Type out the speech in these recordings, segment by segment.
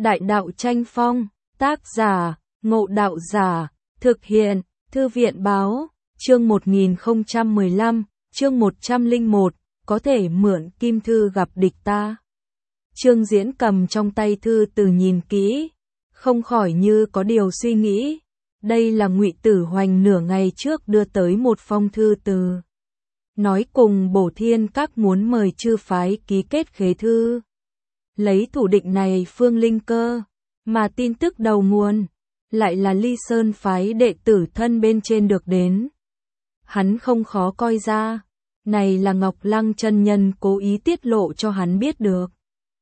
Đại đạo tranh phong, tác giả, Ngộ Đạo Giả, thực hiện, Thư viện Báo, chương 1015, chương 101, có thể mượn kim thư gặp địch ta. Trương Diễn cầm trong tay thư từ nhìn kỹ, không khỏi như có điều suy nghĩ. Đây là Ngụy Tử Hoành nửa ngày trước đưa tới một phong thư từ, nói cùng Bổ Thiên Các muốn mời chư phái ký kết khế thư. Lấy thủ định này Phương Linh Cơ, mà tin tức đầu nguồn lại là Ly Sơn phái đệ tử thân bên trên được đến. Hắn không khó coi ra, này là Ngọc Lăng chân nhân cố ý tiết lộ cho hắn biết được.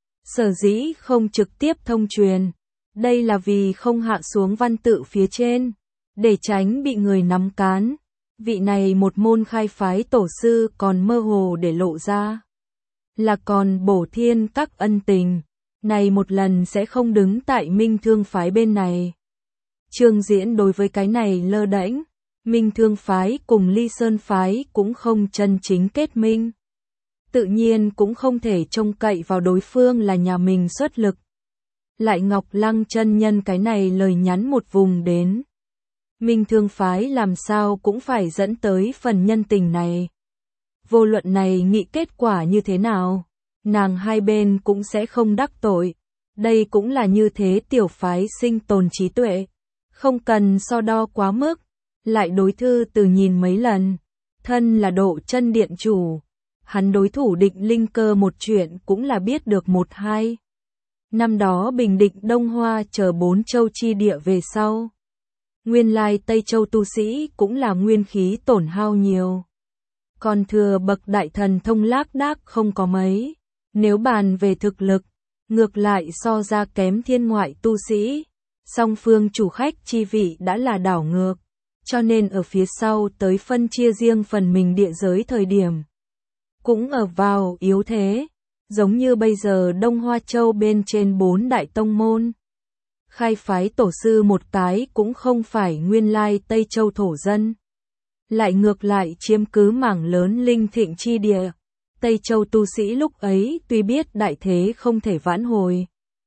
Sở dĩ không trực tiếp thông truyền, đây là vì không hạ xuống văn tự phía trên, để tránh bị người nắm cán. Vị này một môn khai phái tổ sư còn mơ hồ để lộ ra, là còn Bổ Thiên Các ân tình, này một lần sẽ không đứng tại Minh Thương phái bên này. Trương Diễn đối với cái này lơ đễnh, Minh Thương phái cùng Ly Sơn phái cũng không chân chính kết minh. Tự nhiên cũng không thể trông cậy vào đối phương là nhà mình xuất lực. Lại Ngọc Lăng chân nhân cái này lời nhắn một vùng đến, Minh Thương phái làm sao cũng phải dẫn tới phần nhân tình này. Vô luận này nghị kết quả như thế nào, nàng hai bên cũng sẽ không đắc tội. Đây cũng là như thế tiểu phái sinh tồn trí tuệ, không cần so đo quá mức. Lại đối thư từ nhìn mấy lần, thân là Độ Chân điện chủ, hắn đối thủ Định Linh Cơ một chuyện cũng là biết được một hai. Năm đó bình định Đông Hoa chờ 4 châu chi địa về sau, nguyên lai Tây Châu tu sĩ cũng là nguyên khí tổn hao nhiều. Còn thừa bậc đại thần thông lác đác không có mấy. Nếu bàn về thực lực, ngược lại so ra kém thiên ngoại tu sĩ. Song phương chủ khách chi vị đã là đảo ngược, cho nên ở phía sau tới phân chia riêng phần mình địa giới thời điểm, cũng ở vào yếu thế. Giống như bây giờ Đông Hoa Châu bên trên 4 đại tông môn, khai phái tổ sư một cái cũng không phải nguyên lai Tây Châu thổ dân, lại ngược lại chiếm cứ mảng lớn linh thịnh chi địa. Tây Châu tu sĩ lúc ấy tuy biết đại thế không thể vãn hồi,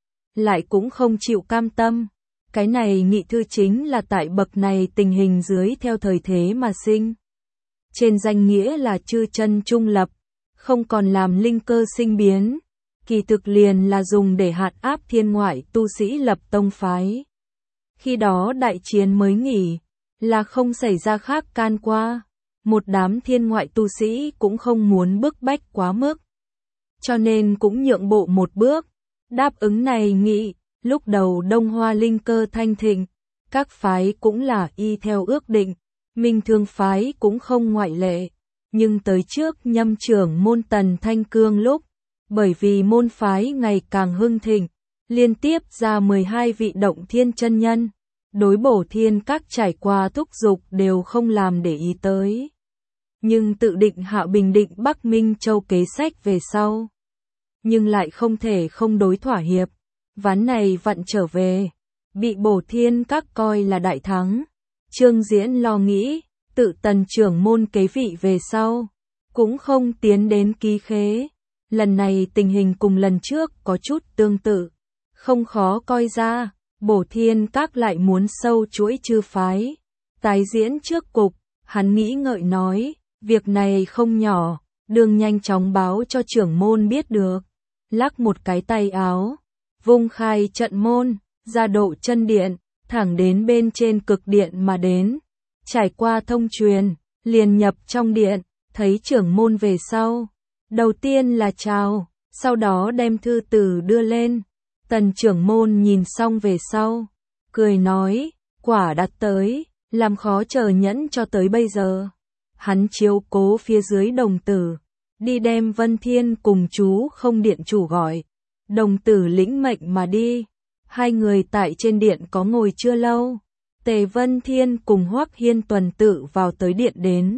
lại cũng không chịu cam tâm. Cái này nghị thư chính là tại bậc này tình hình dưới theo thời thế mà sinh. Trên danh nghĩa là chư chân trung lập, không còn làm linh cơ sinh biến, kỳ thực liền là dùng để hạt áp thiên ngoại tu sĩ lập tông phái. Khi đó đại chiến mới nghỉ, là không xảy ra khác can qua, một đám thiên ngoại tu sĩ cũng không muốn bức bách quá mức, cho nên cũng nhượng bộ một bước, đáp ứng này nghị. Lúc đầu Đông Hoa linh cơ thanh thịnh, các phái cũng là y theo ước định, Minh Thương phái cũng không ngoại lệ. Nhưng tới trước nhâm trưởng môn Tần Thanh Cương lúc, bởi vì môn phái ngày càng hưng thịnh, liên tiếp ra 12 vị động thiên chân nhân, đối Bổ Thiên Các trải qua thúc giục đều không làm để ý tới. Nhưng tự định hạ bình định Bắc Minh Châu kế sách về sau, nhưng lại không thể không đối thỏa hiệp. Ván này vặn trở về, bị Bổ Thiên Các coi là đại thắng. Trương Diễn lo nghĩ, tự Tần trưởng môn kế vị về sau, cũng không tiến đến ký khế. Lần này tình hình cùng lần trước có chút tương tự, không khó coi ra, Bổ Thiên Các lại muốn sâu chuỗi chư phái, tái diễn trước cục. Hắn nghĩ ngợi nói, việc này không nhỏ, đừng nhanh chóng báo cho trưởng môn biết được. Lắc một cái tay áo, vung khai trận môn, ra Độ Chân điện, thẳng đến bên trên cực điện mà đến. Trải qua thông truyền, liền nhập trong điện, thấy trưởng môn về sau. Đầu tiên là chào, sau đó đem thư từ đưa lên. Tần trưởng môn nhìn xong về sau, cười nói, quả đã tới, làm khó chờ nhẫn cho tới bây giờ. Hắn chiếu cố phía dưới đồng tử, đi đem Vân Thiên cùng chú Không điện chủ gọi. Đồng tử lĩnh mệnh mà đi. Hai người tại trên điện có ngồi chưa lâu, Tề Vân Thiên cùng Hoắc Hiên tuần tự vào tới điện đến.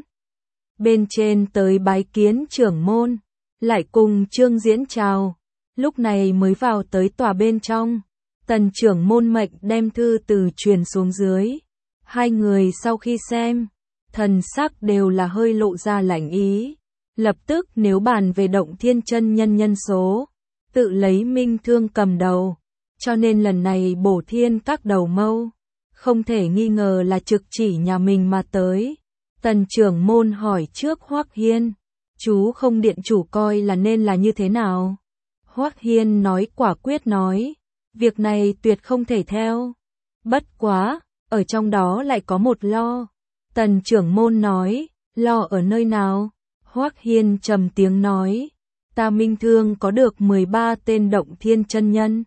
Bên trên tới bái kiến trưởng môn, lại cùng Trương Diễn chào. Lúc này mới vào tới tòa bên trong. Tần trưởng môn mệnh đem thư từ truyền xuống dưới. Hai người sau khi xem, thần sắc đều là hơi lộ ra lạnh ý. Lập tức nếu bàn về động thiên chân nhân nhân số, tự lấy Minh Thương cầm đầu, cho nên lần này bổ thiên các đầu mâu, không thể nghi ngờ là trực chỉ nhà mình mà tới. Tần trưởng môn hỏi trước Hoắc Hiên, chú không điện chủ coi là nên là như thế nào? Hoắc Hiên nói quả quyết nói, việc này tuyệt không thể theo. Bất quá, ở trong đó lại có một lo. Tần trưởng môn nói, lo ở nơi nào? Hoắc Hiên trầm tiếng nói, ta Minh Thương có được 13 tên động thiên chân nhân.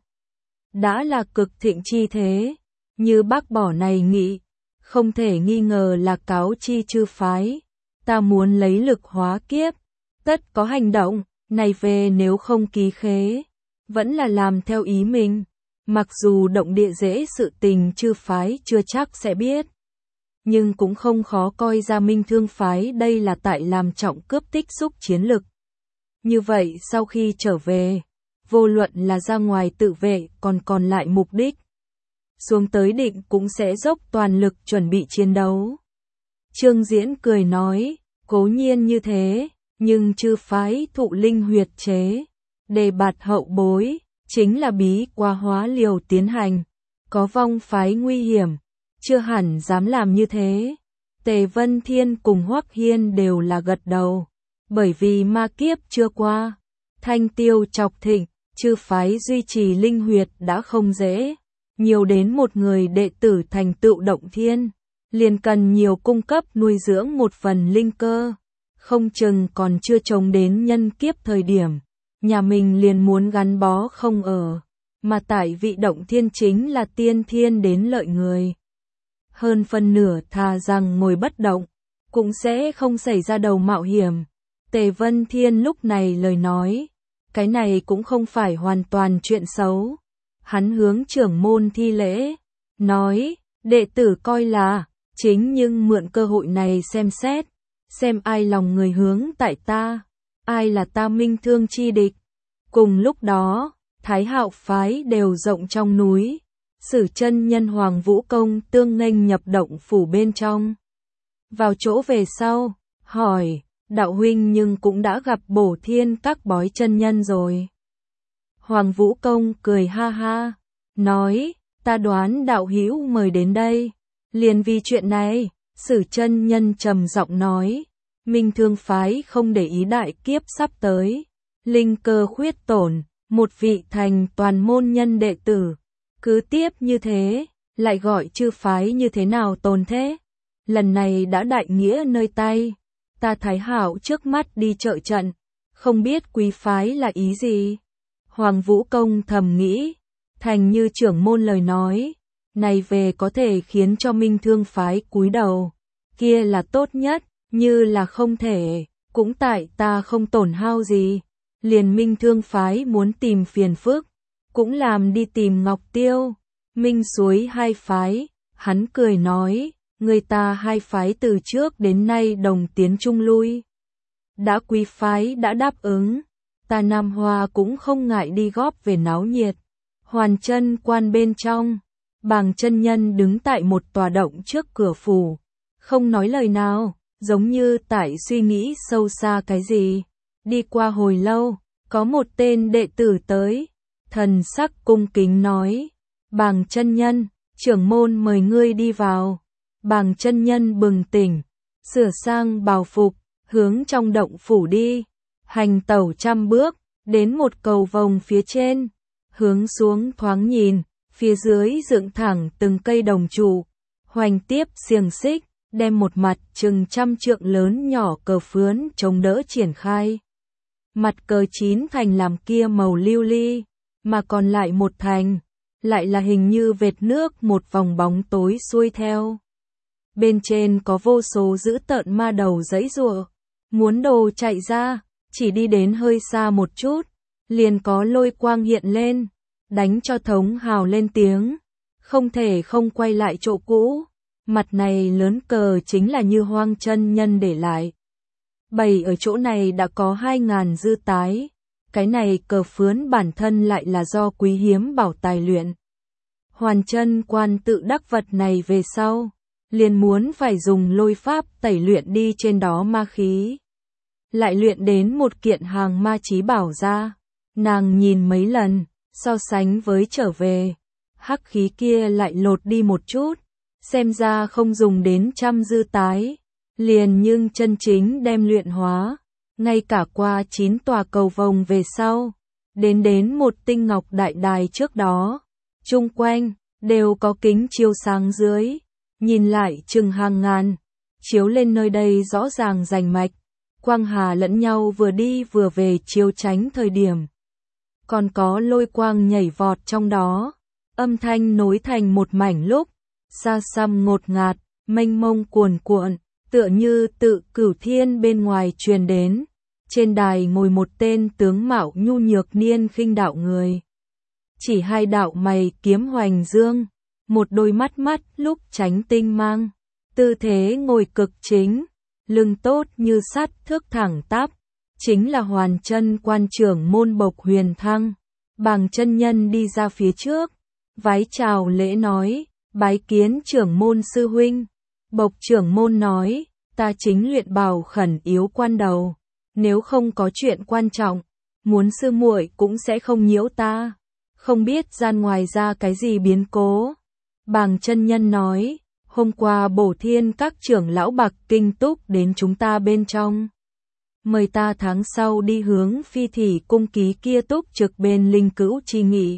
Đã là cực thịnh chi thế, như bác bỏ này nghị, không thể nghi ngờ là cáo chi chư phái. Ta muốn lấy lực hóa kiếp, tất có hành động, này về nếu không ký khế, vẫn là làm theo ý mình. Mặc dù động địa dễ sự tình chư phái chưa chắc sẽ biết, nhưng cũng không khó coi ra Minh Thương phái đây là tại làm trọng cướp tích xúc chiến lực. Như vậy sau khi trở về, vô luận là ra ngoài tự vệ còn lại mục đích, xuống tới định cũng sẽ dốc toàn lực chuẩn bị chiến đấu. Trương Diễn cười nói, cố nhiên như thế, nhưng chư phái thụ linh huyệt chế, đề bạt hậu bối, chính là bí quá hóa liều tiến hành, có vong phái nguy hiểm, chưa hẳn dám làm như thế. Tề Vân Thiên cùng Hoắc Hiên đều là gật đầu, bởi vì ma kiếp chưa qua, thanh tiêu chọc thịnh, chư phái duy trì linh huyệt đã không dễ, nhiều đến một người đệ tử thành tựu động thiên, liền cần nhiều cung cấp nuôi dưỡng một phần linh cơ, không chừng còn chưa trông đến nhân kiếp thời điểm, nhà mình liền muốn gắn bó không ở, mà tại vị động thiên chính là tiên thiên đến lợi người. Hơn phân nửa thà rằng ngồi bất động, cũng sẽ không xảy ra đầu mạo hiểm. Tề Vân Thiên lúc này lời nói, cái này cũng không phải hoàn toàn chuyện xấu. Hắn hướng trưởng môn thi lễ, nói, đệ tử coi là, chính nhưng mượn cơ hội này xem xét, xem ai lòng người hướng tại ta, ai là ta Minh Thương chi địch. Cùng lúc đó, Thái Hạo phái đều rộng trong núi, Sử chân nhân Hoàng Vũ Công tương nghênh nhập động phủ bên trong. Vào chỗ về sau, hỏi, đạo huynh nhưng cũng đã gặp bổ thiên các bói chân nhân rồi. Hoàng Vũ Công cười ha ha, nói, ta đoán đạo hữu mời đến đây, liền vì chuyện này. Sử chân nhân trầm giọng nói, Minh Thương phái không để ý đại kiếp sắp tới, linh cơ khuyết tổn, một vị thành toàn môn nhân đệ tử, cứ tiếp như thế, lại gọi chư phái như thế nào tồn thế? Lần này đã đại nghĩa nơi tay, ta Thái Hạo trước mắt đi trợ trận, không biết quý phái là ý gì? Hoàng Vũ Công thầm nghĩ, thành như trưởng môn lời nói, này về có thể khiến cho Minh Thương phái cúi đầu, kia là tốt nhất, như là không thể, cũng tại ta không tổn hao gì, liền Minh Thương phái muốn tìm phiền phức, cũng làm đi tìm Ngọc Tiêu, Minh Suối hai phái. Hắn cười nói, người ta hai phái từ trước đến nay đồng tiến chung lui, đã quý phái đã đáp ứng, ta Nam Hoa cũng không ngại đi góp về náo nhiệt. Hoàn Chân Quan bên trong, Bàng chân nhân đứng tại một tòa động trước cửa phủ, không nói lời nào, giống như tại suy nghĩ sâu xa cái gì. Đi qua hồi lâu, có một tên đệ tử tới, thần sắc cung kính nói, Bàng chân nhân, trưởng môn mời ngươi đi vào. Bàng chân nhân bừng tỉnh, sửa sang bào phục, hướng trong động phủ đi, hành tẩu 100 bước, đến một cầu vồng phía trên, hướng xuống thoáng nhìn, phía dưới dựng thẳng từng cây đồng trụ, hoành tiếp xiềng xích, đem một mặt chừng 100 trượng lớn nhỏ cờ phướn chống đỡ triển khai. Mặt cờ 9 thành làm kia màu lưu ly, mà còn lại một thành, lại là hình như vệt nước một vòng bóng tối xuôi theo. Bên trên có vô số dữ tợn ma đầu giãy giụa, muốn đồ chạy ra, chỉ đi đến hơi xa một chút, liền có lôi quang hiện lên, đánh cho thống hào lên tiếng, không thể không quay lại chỗ cũ. Mặt này lớn cờ chính là như Hoang chân nhân để lại. Bày ở chỗ này đã có 2000 dư tái, cái này cờ phướn bản thân lại là do quý hiếm bảo tài luyện. Hoàn Chân Quan tự đắc vật này về sau, liền muốn phải dùng lôi pháp tẩy luyện đi trên đó ma khí. Lại luyện đến một kiện hàng ma chí bảo ra, nàng nhìn mấy lần, so sánh với trở về, hắc khí kia lại lột đi một chút, xem ra không dùng đến trăm dư tái, liền nhưng chân chính đem luyện hóa, ngay cả qua 9 tòa cầu vồng về sau, đến một tinh ngọc đại đài trước đó, chung quanh đều có kính chiếu sáng dưới, nhìn lại chừng hàng ngàn, chiếu lên nơi đây rõ ràng rành mạch, quang hà lẫn nhau vừa đi vừa về chiếu tránh thời điểm. Còn có lôi quang nhảy vọt trong đó, âm thanh nối thành một mảnh lúc, xa xăm ngột ngạt, mênh mông cuồn cuộn, tựa như tự cửu thiên bên ngoài truyền đến. Trên đài ngồi một tên tướng mạo nhu nhược niên khinh đạo người. Chỉ hai đạo mày kiếm hoành dương, một đôi mắt lúc tránh tinh mang, tư thế ngồi cực chính, lưng tốt như sắt thước thẳng tắp, chính là Hoàn Chân quan trưởng môn Bộc Huyền Thăng. Bàng chân nhân đi ra phía trước, vái chào lễ nói, bái kiến trưởng môn sư huynh. Bộc trưởng môn nói, ta chính luyện bào khẩn yếu quan đầu, nếu không có chuyện quan trọng, muốn sư muội cũng sẽ không nhiễu ta, không biết gian ngoài ra cái gì biến cố. Bàng chân nhân nói, hôm qua Bổ Thiên các trưởng lão Bạc Kinh Túc đến chúng ta bên trong, mời ta tháng sau đi hướng Phi Thỉ cung ký kia túc trực bên Linh Cữu chi nghị.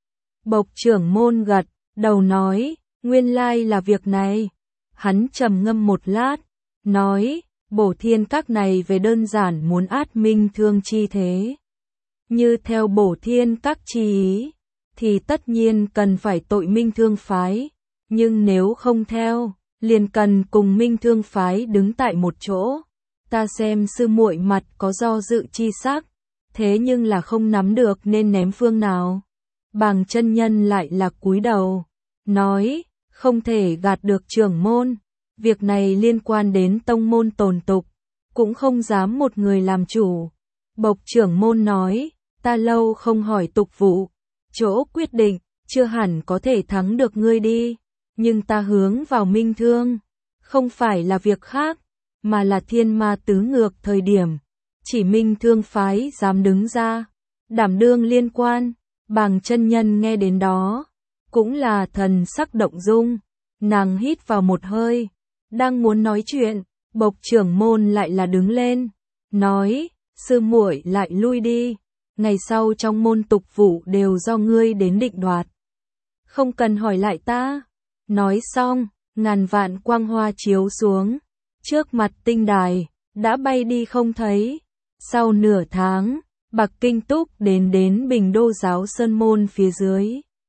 Bộc trưởng môn gật đầu nói, nguyên lai là việc này. Hắn trầm ngâm một lát, nói, Bổ Thiên các này về đơn giản muốn át minh thương chi thế. Như theo Bổ Thiên các chi ý, thì tất nhiên cần phải tội minh thương phái, nhưng nếu không theo, liền cần cùng minh thương phái đứng tại một chỗ. Ta xem sư muội mặt có do dự chi sắc, thế nhưng là không nắm được nên ném phương nào. Bàng chân nhân lại là cúi đầu, nói, không thể gạt được trưởng môn, việc này liên quan đến tông môn tồn tục, cũng không dám một người làm chủ. Bộc trưởng môn nói, ta lâu không hỏi tục vụ, chỗ quyết định, chưa hẳn có thể thắng được ngươi đi, nhưng ta hướng vào minh thương, không phải là việc khác, mà là thiên ma tứ ngược thời điểm, chỉ minh thương phái dám đứng ra, đảm đương liên quan. Bàng chân nhân nghe đến đó, cũng là thần sắc động dung, nàng hít vào một hơi, đang muốn nói chuyện, Bộc trưởng môn lại là đứng lên, nói, sư muội lại lui đi, ngày sau trong môn tục vụ đều do ngươi đến định đoạt, không cần hỏi lại ta. Nói xong, ngàn vạn quang hoa chiếu xuống, trước mặt tinh đài, đã bay đi không thấy. Sau nửa tháng, Bạc Kinh Túc đến Bình Đô giáo sơn môn phía dưới.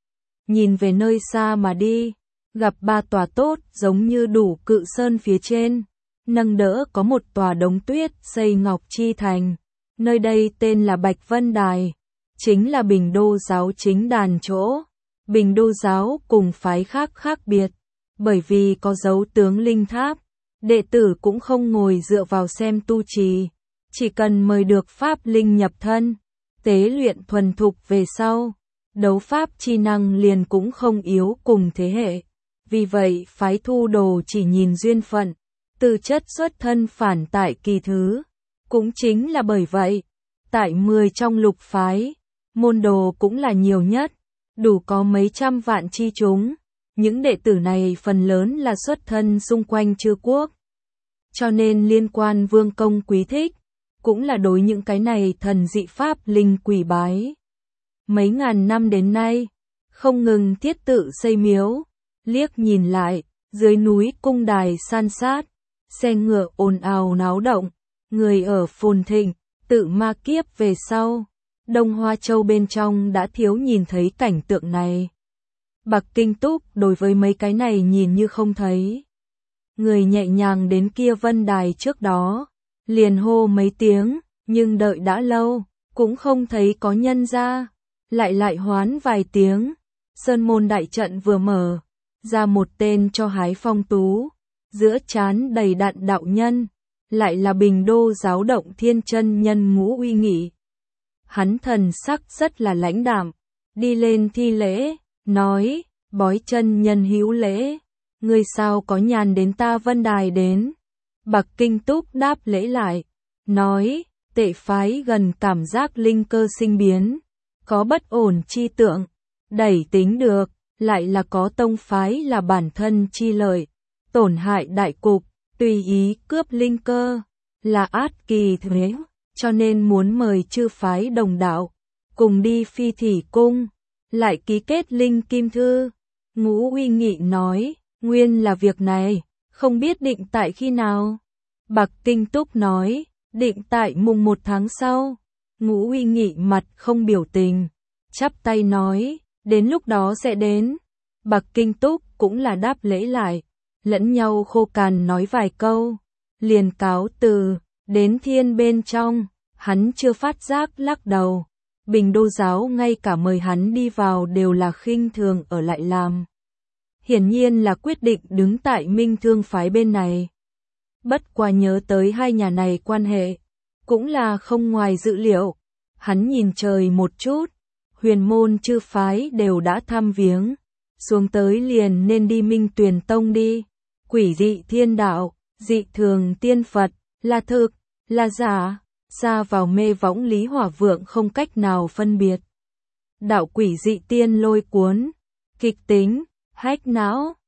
Nhìn về nơi xa mà đi, gặp ba tòa tốt giống như đủ cự sơn phía trên, nâng đỡ có một tòa đống tuyết xây ngọc chi thành. Nơi đây tên là Bạch Vân Đài, chính là Bình Đô giáo chính đàn chỗ. Bình Đô giáo cùng phái khác khác biệt, bởi vì có dấu tướng linh tháp, đệ tử cũng không ngồi dựa vào xem tu trì, chỉ cần mời được pháp linh nhập thân, tế luyện thuần thục về sau, đấu pháp chi năng liền cũng không yếu cùng thế hệ. Vì vậy phái thu đồ chỉ nhìn duyên phận, tư chất xuất thân phản tại kỳ thứ. Cũng chính là bởi vậy, tại 10 trong lục phái, môn đồ cũng là nhiều nhất, đủ có mấy trăm vạn chi chúng. Những đệ tử này phần lớn là xuất thân xung quanh chư quốc, cho nên liên quan vương công quý thích, cũng là đối những cái này thần dị pháp linh quỷ bái. Mấy ngàn năm đến nay, không ngừng thiết tự xây miếu, liếc nhìn lại, dưới núi cung đài san sát, xe ngựa ồn ào náo động, người ở phồn thịnh, tự ma kiếp về sau. Đông Hoa Châu bên trong đã thiếu nhìn thấy cảnh tượng này. Bạc Kinh Túc đối với mấy cái này nhìn như không thấy. Người nhẹ nhàng đến kia vân đài trước đó, liền hô mấy tiếng, nhưng đợi đã lâu, cũng không thấy có nhân ra, lại hoán vài tiếng. Sơn môn đại trận vừa mở, ra một tên cho hái phong tú, giữa trán đầy đặn đạo nhân, lại là Bình Đô giáo động Thiên Chân Nhân Ngũ Uy Nghị. Hắn thần sắc rất là lãnh đạm, đi lên thi lễ, nói, bói chân nhân hữu lễ, người sao có nhàn đến ta vân đài đến. Bạc Kinh Túc đáp lễ lại, nói, tệ phái gần cảm giác linh cơ sinh biến, có bất ổn chi tượng, đẩy tính được, lại là có tông phái là bản thân chi lợi, tổn hại đại cục, tùy ý cướp linh cơ, là át kỳ thuế, cho nên muốn mời chư phái đồng đạo, cùng đi Phi Thủy Cung, lại ký kết linh kim thư. Ngũ Uy Nghị nói, nguyên là việc này, không biết định tại khi nào. Bạc Kinh Túc nói, định tại mùng 1 tháng sau. Ngũ Uy Nghị mặt không biểu tình, chắp tay nói, đến lúc đó sẽ đến. Bạc Kinh Túc cũng là đáp lễ lại, lẫn nhau khô cằn nói vài câu, liền cáo từ, đến thiên bên trong, hắn chưa phát giác lắc đầu. Bình Đô giáo ngay cả mời hắn đi vào đều là khinh thường ở lại làm. Hiển nhiên là quyết định đứng tại Minh Thương phái bên này. Bất quá nhớ tới hai nhà này quan hệ, cũng là không ngoài dự liệu. Hắn nhìn trời một chút, huyền môn chư phái đều đã thăm viếng, xuống tới liền nên đi Minh Tuyền Tông đi. Quỷ dị thiên đạo, dị thường tiên Phật, là thực, là giả, ra vào mê võng Lý Hỏa Vượng không cách nào phân biệt. Đạo quỷ dị tiên lôi cuốn, kịch tính, hách não,